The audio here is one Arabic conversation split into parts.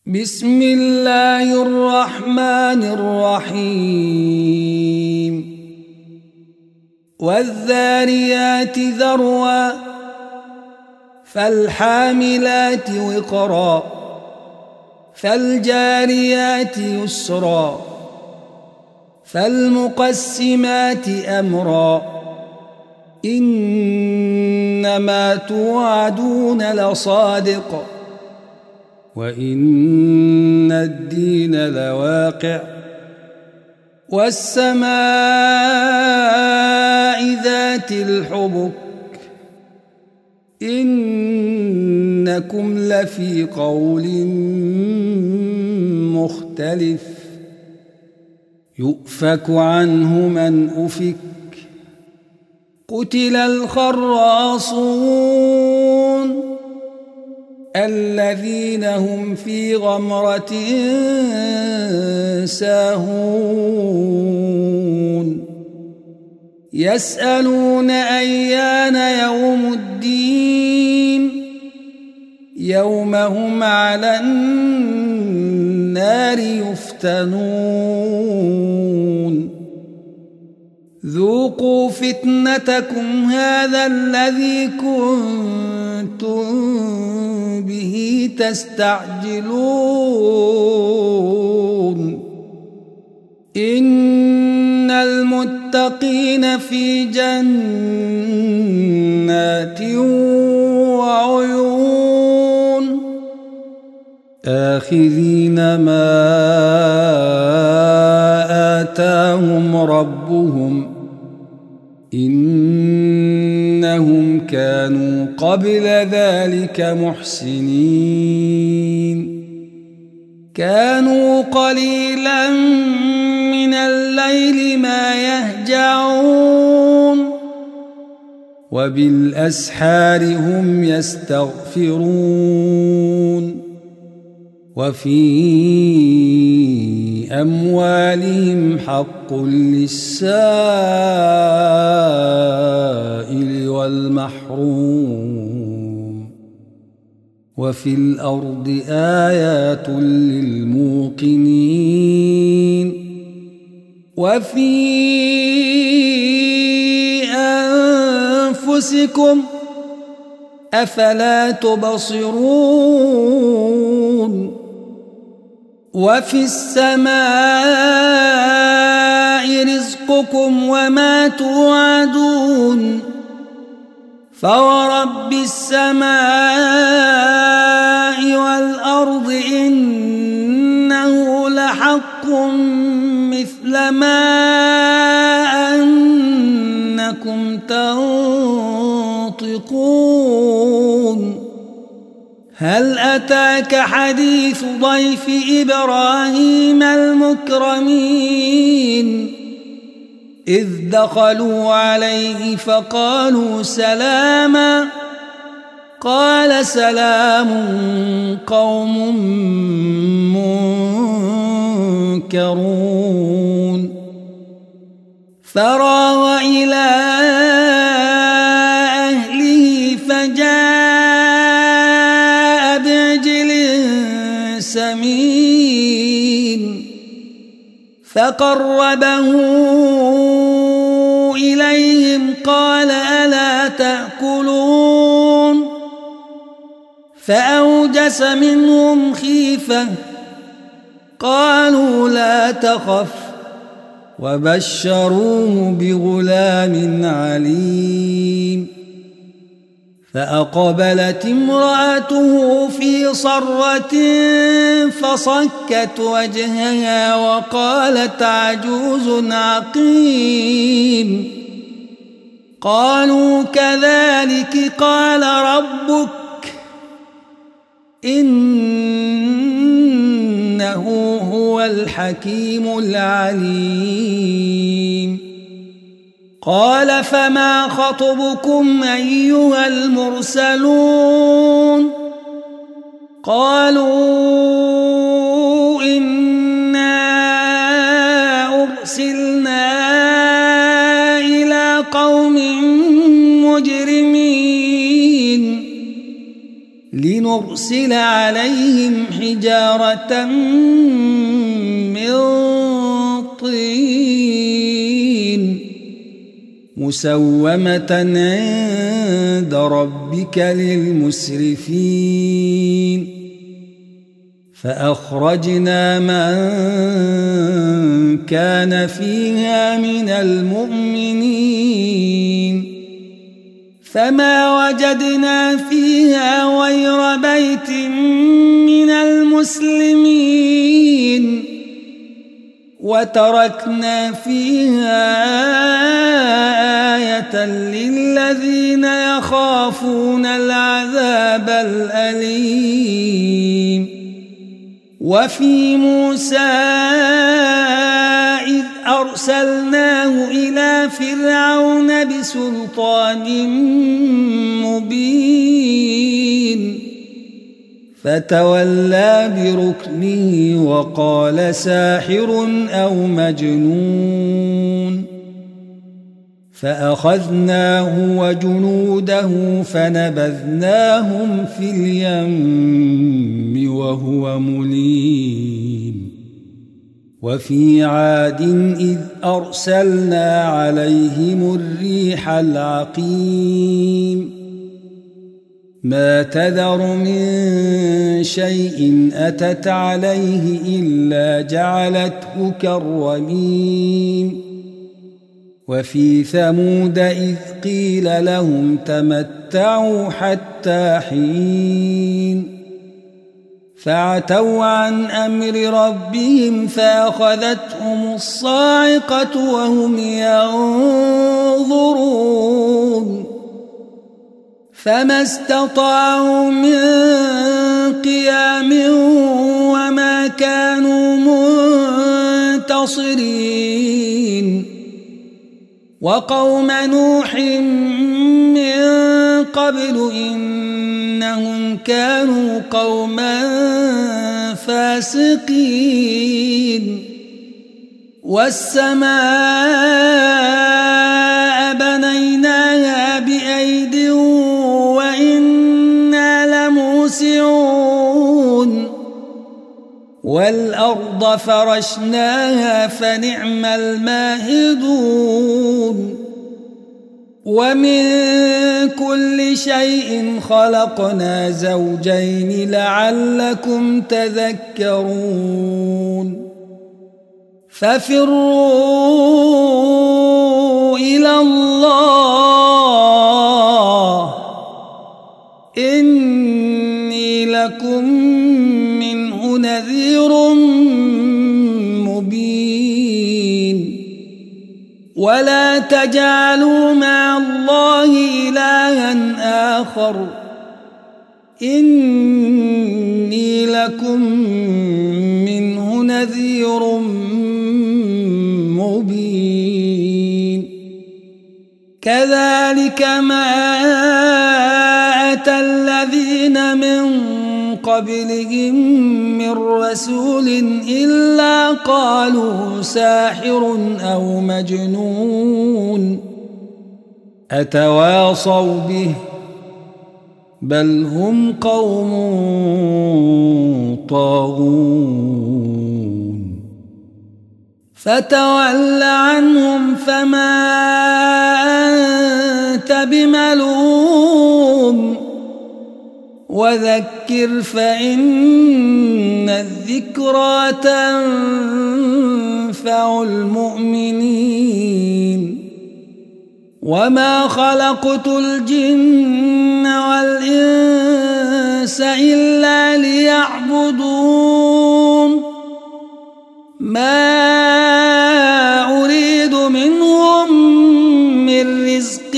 بسم الله الرحمن الرحيم والذاريات ذروا فالحاملات وقرا فالجاريات يسرا فالمقسمات أمرا إنما توعدون لصادق وإن الدين لواقع والسماء ذات الحبك إنكم لفي قول مختلف يؤفك عنه من أفك قتل الخراصون الذين هم في غمرة ساهون يسألون أيان يوم الدين يوم هم على النار يفتنون ذوقوا فتنتكم هذا الذي كنتم به تستعجلون إن المتقين في جنات وعيون آخذين ما آتاهم ربهم إنهم كانوا قبل ذلك محسنين كانوا قليلا من الليل ما يهجعون وبالأسحار هم يستغفرون وفي أموالهم حق للسائل والمحروم وفي الأرض آيات للموقنين وفي أنفسكم أفلا تبصرون وفي السماء رزقكم وما توعدون فورب السماء والأرض إنه لحق مثل ما أنكم تنطقون هل أتاك حديث ضيف إبراهيم المكرمين إذ دخلوا عليه فقالوا سلاما قال سلام قوم منكرون فراغ إلى أهله فجاء بعجل سمين فقربه إليهم قال ألا تأكلون فأوجس منهم خيفة قالوا لا تخف وبشروه بغلام عليم فأقبلت امرأته في صرة فصكت وجهها وقالت عجوز عقيم قالوا كذلك قال ربك إنه هو الحكيم العليم قال فما خطبكم أيها المرسلون قالوا إنا أرسلنا إلى قوم مجرمين لنرسل عليهم حجارة من طين مسومة عند ربك للمسرفين فأخرجنا من كان فيها من المؤمنين فما وجدنا فيها غير بيت من المسلمين وتركنا فيها آية للذين يخافون العذاب الأليم وفي موسى إذ أرسلناه إلى فرعون بسلطان مبين فتولى بركنه وقال ساحر أو مجنون فأخذناه وجنوده فنبذناهم في اليم وهو مليم وفي عاد إذ أرسلنا عليهم الريح العقيم ما تذر من شيء أتت عليه إلا جعلته كالرميم وفي ثمود إذ قيل لهم تمتعوا حتى حين فعتوا عن أمر ربهم فأخذتهم الصاعقة وهم ينظرون فما استطاعوا من قيام وما كانوا منتصرين وقوم نوح من قبل إنهم كانوا قوما فاسقين والسماء بنيناها بأيد وإنا لموسعون والأرض فرشناها فنعم الماهدون ومن كل شيء خلقنا زوجين لعلكم تذكرون ففروا إلى الله إني لكم منه نذير مبين ولا تجعلوا مع الله إلها آخر إني لكم منه نذير مبين كذلك ما أتى الذين من قبلهم من رسول إلا قالوا ساحر أو مجنون أتواصوا به بل هم قوم طاغون فتول عنهم فما أنت بملوم وذكر فإن الذكرى تنفع المؤمنين وما خلقت الجن والإنس إلا ليعبدون ما أريد منهم من رزق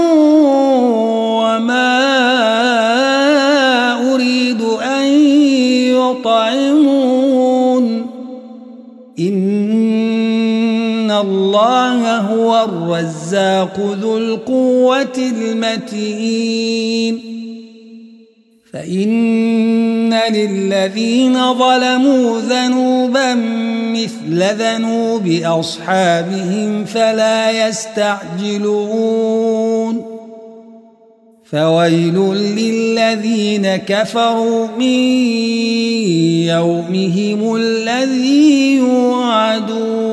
وما أريد أن يطعمون إن الله هو الرزاق ذو القوة المتين فإن للذين ظلموا ذنوبا مثل ذنوب أصحابهم فلا يستعجلون فويل للذين كفروا من يومهم الذي يوعدون.